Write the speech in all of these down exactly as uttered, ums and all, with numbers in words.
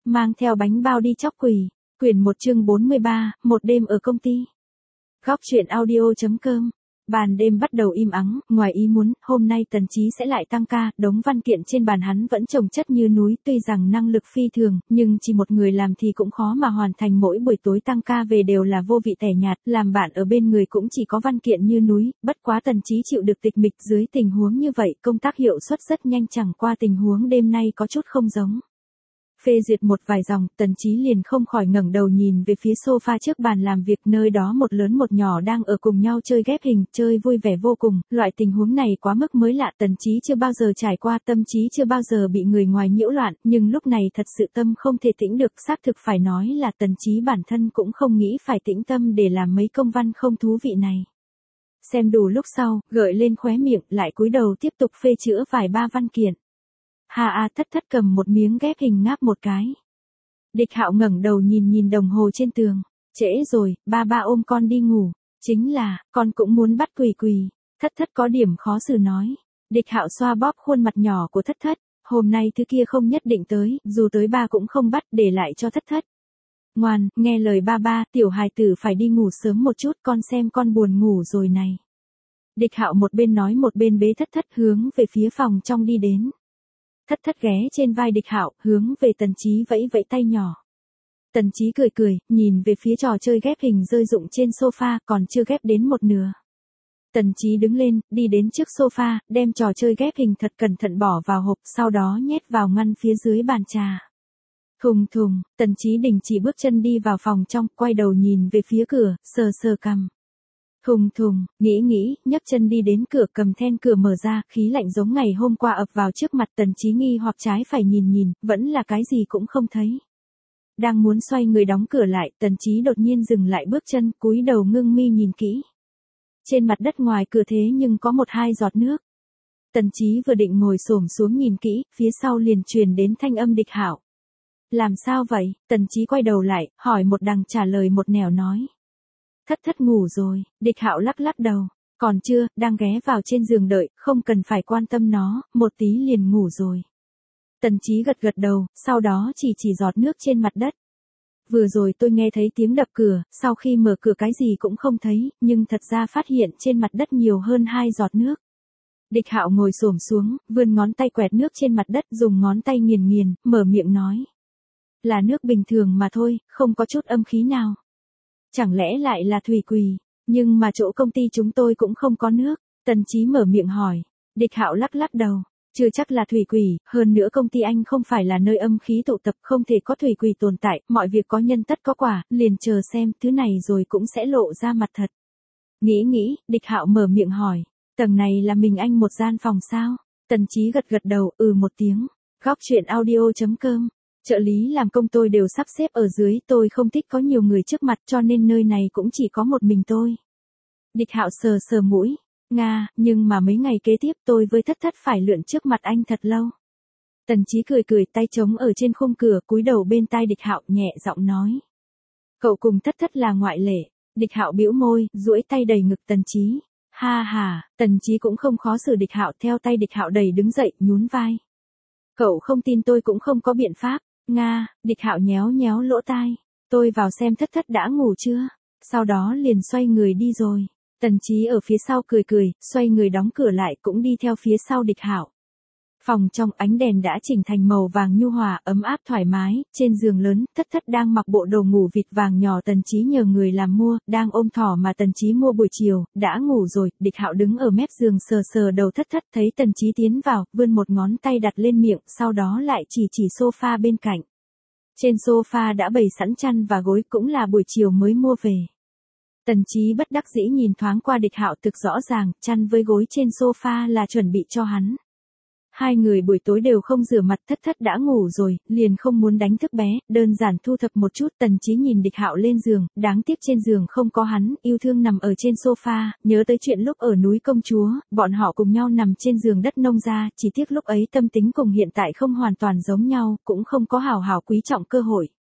mang theo bánh bao đi chóc quỳ. Quyển một chương bốn mươi ba, một đêm ở công ty. Góc truyện audio.com. Bàn đêm bắt đầu im ắng, ngoài ý muốn, hôm nay Tần Chí sẽ lại tăng ca, đống văn kiện trên bàn hắn vẫn chồng chất như núi, tuy rằng năng lực phi thường, nhưng chỉ một người làm thì cũng khó mà hoàn thành, mỗi buổi tối tăng ca về đều là vô vị tẻ nhạt, làm bạn ở bên người cũng chỉ có văn kiện như núi, bất quá Tần Chí chịu được tịch mịch dưới tình huống như vậy, công tác hiệu suất rất nhanh, chẳng qua tình huống đêm nay có chút không giống. Phê duyệt một vài dòng, Tần Chí liền không khỏi ngẩng đầu nhìn về phía sofa trước bàn làm việc, nơi đó một lớn một nhỏ đang ở cùng nhau chơi ghép hình, chơi vui vẻ vô cùng, loại tình huống này quá mức mới lạ, Tần Chí chưa bao giờ trải qua, tâm trí chưa bao giờ bị người ngoài nhiễu loạn, nhưng lúc này thật sự tâm không thể tĩnh được, xác thực phải nói là Tần Chí bản thân cũng không nghĩ phải tĩnh tâm để làm mấy công văn không thú vị này. Xem đủ lúc sau, gợi lên khóe miệng, lại cúi đầu tiếp tục phê chữa vài ba văn kiện. Hà a thất thất cầm một miếng ghép hình ngáp một cái. Địch Hạo ngẩng đầu nhìn nhìn đồng hồ trên tường. Trễ rồi, ba ba ôm con đi ngủ. Chính là, con cũng muốn bắt quỳ quỳ. Thất thất có điểm khó xử nói. Địch Hạo xoa bóp khuôn mặt nhỏ của thất thất. Hôm nay thứ kia không nhất định tới, dù tới ba cũng không bắt, để lại cho thất thất. Ngoan, nghe lời ba ba, tiểu hài tử phải đi ngủ sớm một chút, con xem con buồn ngủ rồi này. Địch Hạo một bên nói một bên bế thất thất hướng về phía phòng trong đi đến. Thất thất ghé trên vai Địch Hạo, hướng về Tần Chí vẫy vẫy tay nhỏ. Tần Chí cười cười, nhìn về phía trò chơi ghép hình rơi rụng trên sofa, còn chưa ghép đến một nửa. Tần Chí đứng lên, đi đến trước sofa, đem trò chơi ghép hình thật cẩn thận bỏ vào hộp, sau đó nhét vào ngăn phía dưới bàn trà. Thùng thùng, Tần Chí đình chỉ bước chân đi vào phòng trong, quay đầu nhìn về phía cửa, sờ sờ cằm. Thùng thùng, nghĩ nghĩ, nhấc chân đi đến cửa, cầm then cửa mở ra, khí lạnh giống ngày hôm qua ập vào trước mặt, Tần Chí nghi hoặc trái phải nhìn nhìn, vẫn là cái gì cũng không thấy. Đang muốn xoay người đóng cửa lại, Tần Chí đột nhiên dừng lại bước chân, cúi đầu ngưng mi nhìn kỹ. Trên mặt đất ngoài cửa thế nhưng có một hai giọt nước. Tần Chí vừa định ngồi xổm xuống nhìn kỹ, phía sau liền truyền đến thanh âm Địch Hạo. Làm sao vậy? Tần Chí quay đầu lại, hỏi một đằng trả lời một nẻo nói. Thất thất ngủ rồi, Địch Hạo lắc lắc đầu, còn chưa, đang ghé vào trên giường đợi, không cần phải quan tâm nó, một tí liền ngủ rồi. Tần Chí gật gật đầu, sau đó chỉ chỉ giọt nước trên mặt đất. Vừa rồi tôi nghe thấy tiếng đập cửa, sau khi mở cửa cái gì cũng không thấy, nhưng thật ra phát hiện trên mặt đất nhiều hơn hai giọt nước. Địch Hạo ngồi xổm xuống, vươn ngón tay quẹt nước trên mặt đất, dùng ngón tay nghiền nghiền, mở miệng nói. Là nước bình thường mà thôi, không có chút âm khí nào. Chẳng lẽ lại là thủy quỳ, nhưng mà chỗ công ty chúng tôi cũng không có nước. Tần Chí mở miệng hỏi. Địch Hạo lắc lắc đầu, chưa chắc là thủy quỳ, hơn nữa công ty anh không phải là nơi âm khí tụ tập, không thể có thủy quỳ tồn tại, mọi việc có nhân tất có quả, liền chờ xem, thứ này rồi cũng sẽ lộ ra mặt thật. Nghĩ nghĩ, Địch Hạo mở miệng hỏi, tầng này là mình anh một gian phòng sao? Tần Chí gật gật đầu, ừ một tiếng. Góc truyện audio.com. Trợ lý làm công tôi đều sắp xếp ở dưới, tôi không thích có nhiều người trước mặt cho nên nơi này cũng chỉ có một mình tôi. Địch Hạo sờ sờ mũi, Nga, nhưng mà mấy ngày kế tiếp tôi với thất thất phải lượn trước mặt anh thật lâu. Tần Chí cười cười, tay trống ở trên khung cửa, cúi đầu bên tai Địch Hạo, nhẹ giọng nói. Cậu cùng thất thất là ngoại lệ. Địch Hạo bĩu môi, duỗi tay đẩy ngực Tần Chí. Ha ha, Tần Chí cũng không khó xử Địch Hạo, theo tay Địch Hạo đẩy đứng dậy, nhún vai. Cậu không tin tôi cũng không có biện pháp. Nga, Địch Hạo nhéo nhéo lỗ tai. Tôi vào xem thất thất đã ngủ chưa? Sau đó liền xoay người đi rồi. Tần Chí ở phía sau cười cười, xoay người đóng cửa lại, cũng đi theo phía sau Địch Hạo. Phòng trong ánh đèn đã chỉnh thành màu vàng nhu hòa, ấm áp thoải mái, trên giường lớn, thất thất đang mặc bộ đồ ngủ vịt vàng nhỏ Tần Chí nhờ người làm mua, đang ôm thỏ mà Tần Chí mua buổi chiều, đã ngủ rồi. Địch Hạo đứng ở mép giường sờ sờ đầu thất thất, thấy Tần Chí tiến vào, vươn một ngón tay đặt lên miệng, sau đó lại chỉ chỉ sofa bên cạnh. Trên sofa đã bày sẵn chăn và gối, cũng là buổi chiều mới mua về. Tần Chí bất đắc dĩ nhìn thoáng qua Địch Hạo, thực rõ ràng, chăn với gối trên sofa là chuẩn bị cho hắn. Hai người buổi tối đều không rửa mặt, thất thất đã ngủ rồi, liền không muốn đánh thức bé, đơn giản thu thập một chút. Tần Chí nhìn Địch Hạo lên giường, đáng tiếc trên giường không có hắn, yêu thương nằm ở trên sofa, nhớ tới chuyện lúc ở núi Công Chúa, bọn họ cùng nhau nằm trên giường đất nông gia, chỉ tiếc lúc ấy tâm tính cùng hiện tại không hoàn toàn giống nhau, cũng không có hảo hảo quý trọng cơ hội.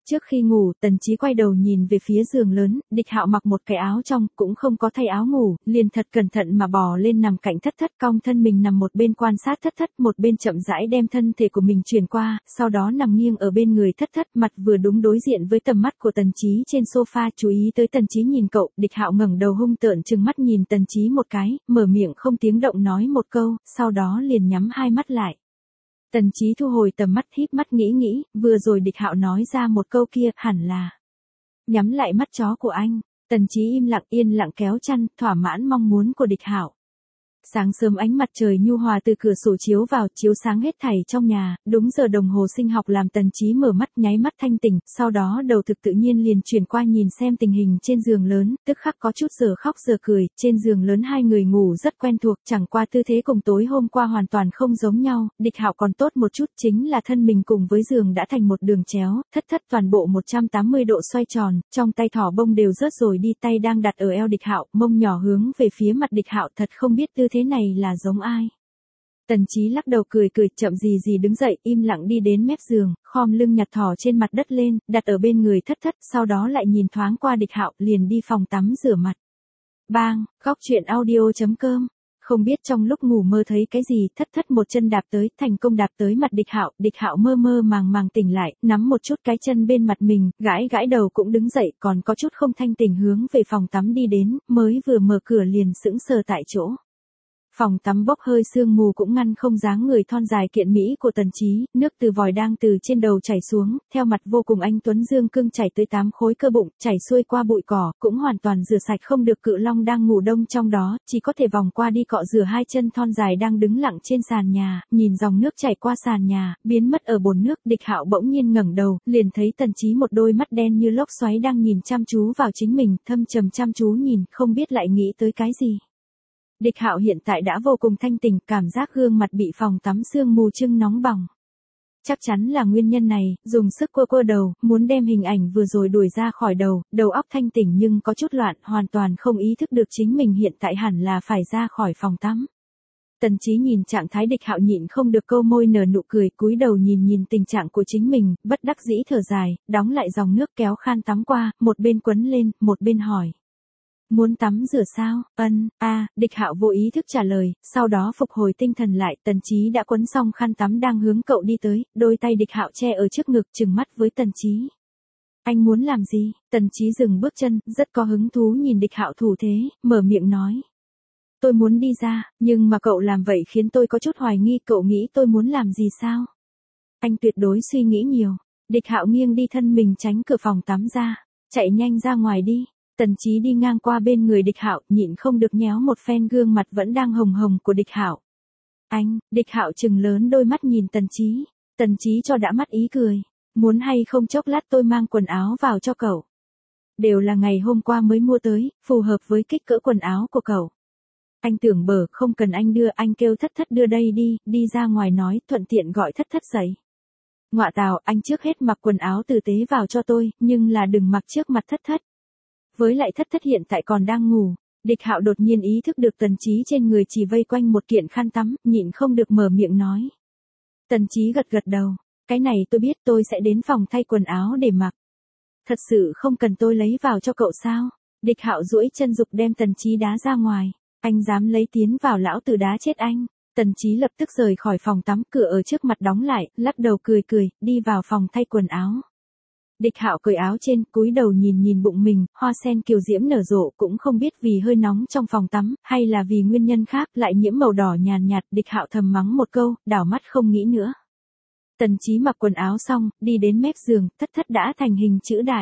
Trước khi ngủ, Tần Chí quay đầu nhìn về phía giường lớn, Địch Hạo mặc một cái áo trong, cũng không có thay áo ngủ, liền thật cẩn thận mà bò lên nằm cạnh Thất Thất, cong thân mình nằm một bên quan sát Thất Thất, một bên chậm rãi đem thân thể của mình chuyển qua, sau đó nằm nghiêng ở bên người Thất Thất, mặt vừa đúng đối diện với tầm mắt của Tần Chí trên sofa, chú ý tới Tần Chí nhìn cậu, Địch Hạo ngẩng đầu hung tợn trừng mắt nhìn Tần Chí một cái, mở miệng không tiếng động nói một câu, sau đó liền nhắm hai mắt lại. Tần Chí thu hồi tầm mắt, híp mắt nghĩ nghĩ, vừa rồi Địch Hạo nói ra một câu kia, hẳn là nhắm lại mắt chó của anh. Tần Chí im lặng yên lặng kéo chăn, thỏa mãn mong muốn của Địch Hạo. Sáng sớm ánh mặt trời nhu hòa từ cửa sổ chiếu vào, chiếu sáng hết thảy trong nhà, đúng giờ đồng hồ sinh học làm Tần Chí mở mắt nháy mắt thanh tỉnh, sau đó đầu thực tự nhiên liền chuyển qua nhìn xem tình hình trên giường lớn, tức khắc có chút giờ khóc giờ cười, trên giường lớn hai người ngủ rất quen thuộc, chẳng qua tư thế cùng tối hôm qua hoàn toàn không giống nhau, Địch Hạo còn tốt một chút chính là thân mình cùng với giường đã thành một đường chéo, Thất Thất toàn bộ một trăm tám mươi độ xoay tròn, trong tay thỏ bông đều rớt rồi đi, tay đang đặt ở eo Địch Hạo, mông nhỏ hướng về phía mặt Địch Hạo, thật không biết tư thế này là giống ai. Tần Chí lắc đầu cười cười, chậm gì gì đứng dậy, im lặng đi đến mép giường, khom lưng nhặt thỏ trên mặt đất lên, đặt ở bên người Thất Thất, sau đó lại nhìn thoáng qua Địch Hạo, liền đi phòng tắm rửa mặt. Bang, góc truyện audio chấm com. Không biết trong lúc ngủ mơ thấy cái gì, Thất Thất một chân đạp tới, thành công đạp tới mặt Địch Hạo, Địch Hạo mơ mơ màng màng tỉnh lại, nắm một chút cái chân bên mặt mình, gãi gãi đầu cũng đứng dậy, còn có chút không thanh tỉnh hướng về phòng tắm đi đến, mới vừa mở cửa liền sững sờ tại chỗ. Phòng tắm bốc hơi sương mù cũng ngăn không dáng người thon dài kiện mỹ của Tần Chí, nước từ vòi đang từ trên đầu chảy xuống, theo mặt vô cùng anh tuấn dương cương chảy tới tám khối cơ bụng, chảy xuôi qua bụi cỏ, cũng hoàn toàn rửa sạch không được cự long đang ngủ đông trong đó, chỉ có thể vòng qua đi cọ rửa hai chân thon dài đang đứng lặng trên sàn nhà, nhìn dòng nước chảy qua sàn nhà, biến mất ở bồn nước, Địch Hạo bỗng nhiên ngẩng đầu, liền thấy Tần Chí một đôi mắt đen như lốc xoáy đang nhìn chăm chú vào chính mình, thâm trầm chăm chú nhìn, không biết lại nghĩ tới cái gì. Địch Hạo hiện tại đã vô cùng thanh tỉnh, cảm giác gương mặt bị phòng tắm sương mù trưng nóng bỏng. Chắc chắn là nguyên nhân này, dùng sức quơ quơ đầu, muốn đem hình ảnh vừa rồi đuổi ra khỏi đầu, đầu óc thanh tỉnh nhưng có chút loạn, hoàn toàn không ý thức được chính mình hiện tại hẳn là phải ra khỏi phòng tắm. Tần Chí nhìn trạng thái Địch Hạo nhịn không được câu môi nở nụ cười, cúi đầu nhìn nhìn tình trạng của chính mình, bất đắc dĩ thở dài, đóng lại dòng nước kéo khan tắm qua, một bên quấn lên, một bên hỏi. Muốn tắm rửa sao? Ân, a, à, Địch Hạo vô ý thức trả lời, sau đó phục hồi tinh thần lại, Tần Chí đã quấn xong khăn tắm đang hướng cậu đi tới, đôi tay Địch Hạo che ở trước ngực, trừng mắt với Tần Chí. Anh muốn làm gì? Tần Chí dừng bước chân, rất có hứng thú nhìn Địch Hạo thủ thế, mở miệng nói. Tôi muốn đi ra, nhưng mà cậu làm vậy khiến tôi có chút hoài nghi, cậu nghĩ tôi muốn làm gì sao? Anh tuyệt đối suy nghĩ nhiều. Địch Hạo nghiêng đi thân mình tránh cửa phòng tắm ra, chạy nhanh ra ngoài đi. Tần Chí đi ngang qua bên người Địch Hạo, nhịn không được nhéo một phen gương mặt vẫn đang hồng hồng của Địch Hạo. Anh, Địch Hạo trừng lớn đôi mắt nhìn Tần Chí. Tần Chí cho đã mắt ý cười. Muốn hay không chốc lát tôi mang quần áo vào cho cậu. Đều là ngày hôm qua mới mua tới, phù hợp với kích cỡ quần áo của cậu. Anh tưởng bở không cần anh đưa, anh kêu Thất Thất đưa đây đi, đi ra ngoài nói, thuận tiện gọi Thất Thất dậy. Ngọa tào, anh trước hết mặc quần áo tử tế vào cho tôi, nhưng là đừng mặc trước mặt Thất Thất. Với lại Thất Thất hiện tại còn đang ngủ. Địch Hạo đột nhiên ý thức được Tần Chí trên người chỉ vây quanh một kiện khăn tắm, nhịn không được mở miệng nói. Tần Chí gật gật đầu, cái này tôi biết, tôi sẽ đến phòng thay quần áo để mặc. Thật sự không cần tôi lấy vào cho cậu sao? Địch Hạo duỗi chân dục đem Tần Chí đá ra ngoài, anh dám lấy tiến vào lão tử đá chết anh. Tần Chí lập tức rời khỏi phòng tắm, cửa ở trước mặt đóng lại, lắc đầu cười cười, đi vào phòng thay quần áo. Địch Hạo cởi áo trên, cúi đầu nhìn nhìn bụng mình, hoa sen kiều diễm nở rộ, cũng không biết vì hơi nóng trong phòng tắm, hay là vì nguyên nhân khác, lại nhiễm màu đỏ nhàn nhạt, Địch Hạo thầm mắng một câu, đảo mắt không nghĩ nữa. Tần Chí mặc quần áo xong, đi đến mép giường, Thất Thất đã thành hình chữ đại.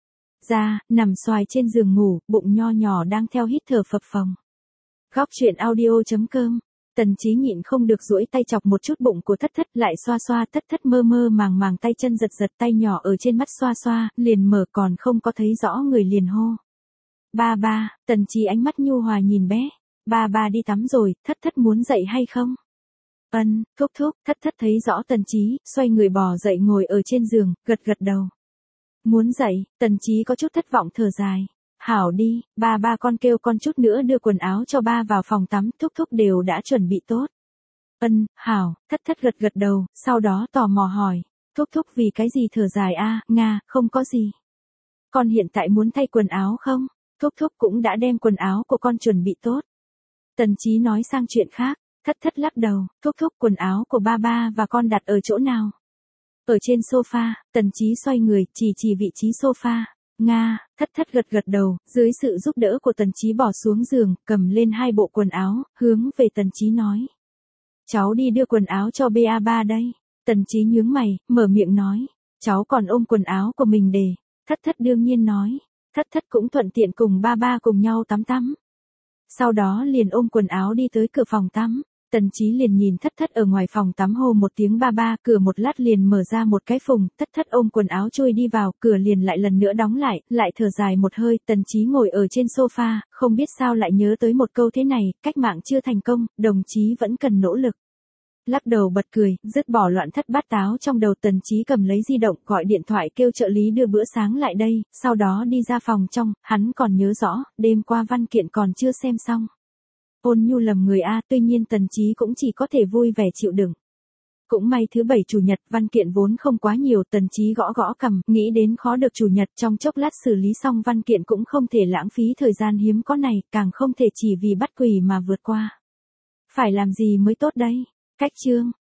Ra, nằm xoài trên giường ngủ, bụng nho nhỏ đang theo hít thở phập phồng. Góc truyện audio chấm com. Tần Chí nhịn không được duỗi tay chọc một chút bụng của Thất Thất, lại xoa xoa, Thất Thất mơ mơ màng màng tay chân giật giật, tay nhỏ ở trên mắt xoa xoa, liền mở, còn không có thấy rõ người liền hô. Ba ba, Tần Chí ánh mắt nhu hòa nhìn bé. Ba ba đi tắm rồi, Thất Thất muốn dậy hay không? Ân, thúc thúc. Thất Thất thấy rõ Tần Chí, xoay người bò dậy ngồi ở trên giường, gật gật đầu. Muốn dậy. Tần Chí có chút thất vọng thở dài. Hảo đi, ba ba con kêu con chút nữa đưa quần áo cho ba vào phòng tắm, thúc thúc đều đã chuẩn bị tốt. Ân, hảo. Thất Thất gật gật đầu, sau đó tò mò hỏi. Thúc thúc vì cái gì thở dài a, Nga, không có gì. Con hiện tại muốn thay quần áo không? Thúc thúc cũng đã đem quần áo của con chuẩn bị tốt. Tần Chí nói sang chuyện khác, thất thất lắc đầu, thúc thúc quần áo của ba ba và con đặt ở chỗ nào? Ở trên sofa, Tần Chí xoay người, chỉ chỉ vị trí sofa. Nga, thất thất gật gật đầu, dưới sự giúp đỡ của Tần Chí bỏ xuống giường, cầm lên hai bộ quần áo, hướng về Tần Chí nói. Cháu đi đưa quần áo cho ba ba đây. Tần Chí nhướng mày, mở miệng nói. Cháu còn ôm quần áo của mình để. Thất thất đương nhiên nói. Thất thất cũng thuận tiện cùng ba ba cùng nhau tắm tắm. Sau đó liền ôm quần áo đi tới cửa phòng tắm. Tần Chí liền nhìn thất thất ở ngoài phòng tắm hô một tiếng ba ba, cửa một lát liền mở ra một cái phùng, thất thất ôm quần áo chui đi vào, cửa liền lại lần nữa đóng lại, lại thở dài một hơi, Tần Chí ngồi ở trên sofa, không biết sao lại nhớ tới một câu thế này, cách mạng chưa thành công, đồng chí vẫn cần nỗ lực. Lắc đầu bật cười, dứt bỏ loạn thất bát táo trong đầu, Tần Chí cầm lấy di động gọi điện thoại kêu trợ lý đưa bữa sáng lại đây, sau đó đi ra phòng trong, hắn còn nhớ rõ, đêm qua văn kiện còn chưa xem xong. Ôn nhu lầm người a, tuy nhiên Tần Chí cũng chỉ có thể vui vẻ chịu đựng. Cũng may thứ bảy chủ nhật văn kiện vốn không quá nhiều, Tần Chí gõ gõ cằm, nghĩ đến khó được chủ nhật trong chốc lát xử lý xong văn kiện cũng không thể lãng phí thời gian hiếm có này, càng không thể chỉ vì bắt quỷ mà vượt qua. Phải làm gì mới tốt đây? Cách chương